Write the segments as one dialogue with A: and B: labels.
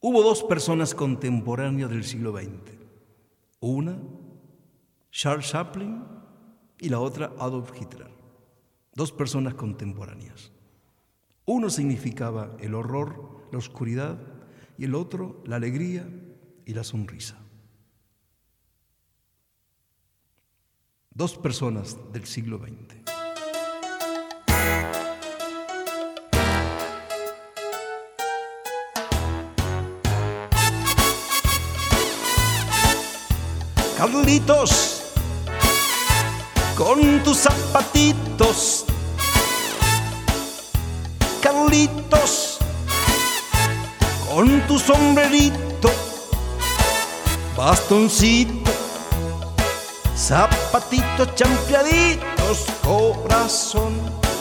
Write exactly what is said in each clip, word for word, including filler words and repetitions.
A: Hubo dos personas contemporáneas del siglo veinte. Una, Charles Chaplin, y la otra, Adolf Hitler. Dos personas contemporáneas. Uno significaba el horror, la oscuridad, y el otro, la alegría y la sonrisa. Dos personas del siglo veinte. Carlitos, con tus zapatitos. Carlitos, con tu sombrerito, bastoncito, zapatitos champleaditos, corazón.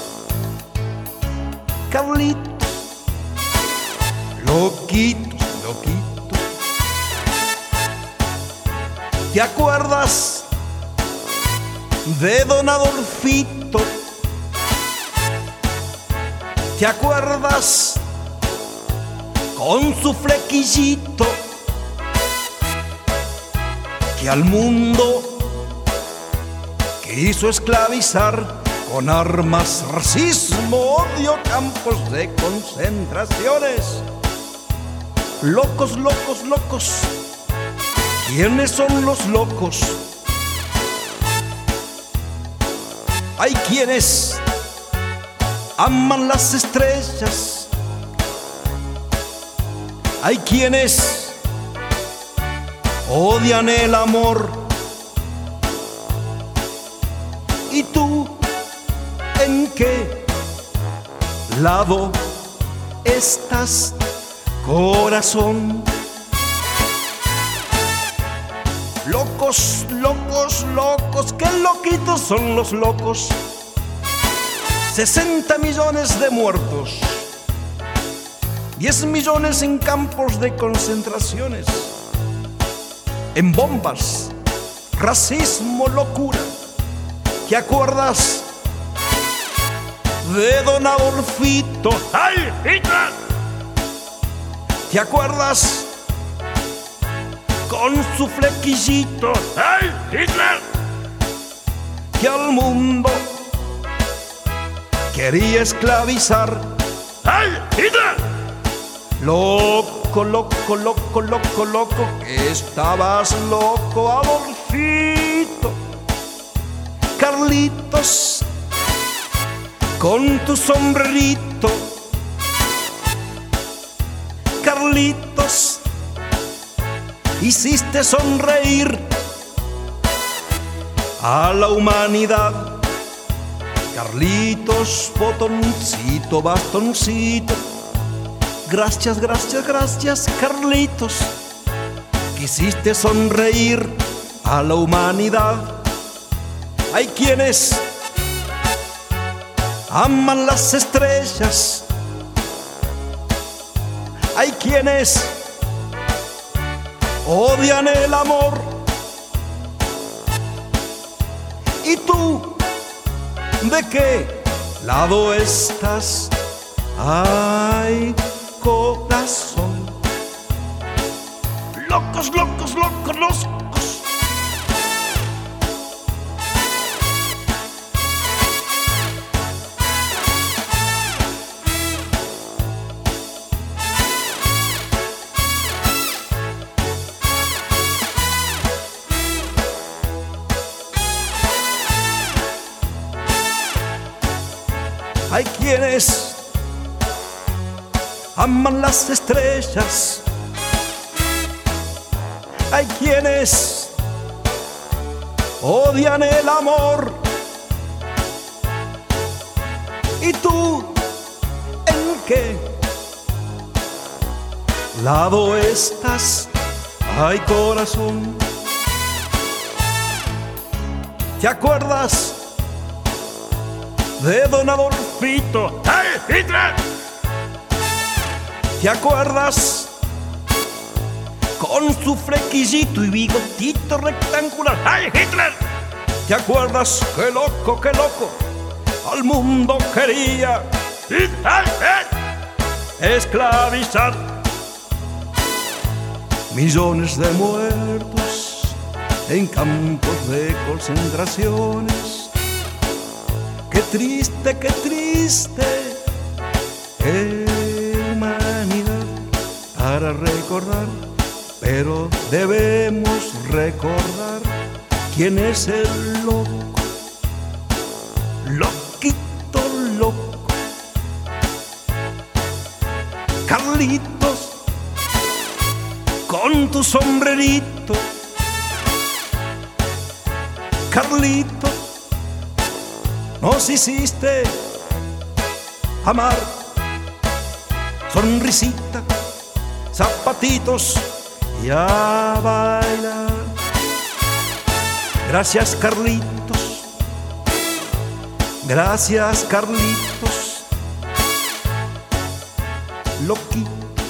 A: Carlitos, loquitos, loquitos. ¿Te acuerdas de don Adolfito? ¿Te acuerdas con su flequillito que al mundo quiso esclavizar con armas, racismo, odio, campos de concentraciones? Locos, locos, locos. ¿Quiénes son los locos? Hay quienes aman las estrellas, hay quienes odian el amor. ¿Y tú en qué lado estás, corazón? Locos, locos, locos, qué loquitos son los locos. sesenta millones de muertos, diez millones en campos de concentraciones, en bombas, racismo, locura. ¿Te acuerdas de don Adolfito? ¡Ay, Hitler! ¿Te acuerdas con su flequillito? ¡Ay, Hitler! Que al mundo quería esclavizar. ¡Ay, Hitler! Loco, loco, loco, loco, loco, que estabas loco, Adolfito. Carlitos, con tu sombrerito. Carlitos, hiciste sonreír a la humanidad. Carlitos, botoncito, bastoncito. Gracias, gracias, gracias, Carlitos. Quisiste sonreír a la humanidad. Hay quienes aman las estrellas, hay quienes odian el amor. ¿Y tú de qué lado estás? Ay, corazón. Locos, locos, locos, locos. Hay quienes aman las estrellas, hay quienes odian el amor. ¿Y tú en qué lado estás? Ay, corazón. ¿Te acuerdas de don Adolfito? ¡Ay, Hitler! ¿Te acuerdas con su flequillito y bigotito rectangular? ¡Ay, Hitler! ¿Te acuerdas? ¡Qué loco, qué loco! Al mundo quería esclavizar. millones de muertos en campos de concentraciones. Qué triste, qué triste, qué humanidad para recordar, pero debemos recordar quién es el loco, loquito loco. Carlitos, con tu sombrerito, Carlitos, nos hiciste amar. Sonrisita, zapatitos y a bailar. Gracias, Carlitos, gracias, Carlitos, loquito.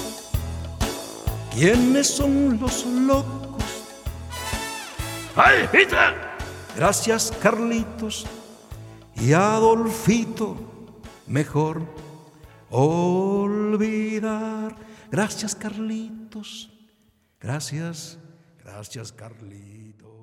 A: ¿Quiénes son los locos?
B: ¡Ay, Hitler!
A: Gracias, Carlitos y Adolfito, mejor olvidar. Gracias, Carlitos, gracias, gracias, Carlitos.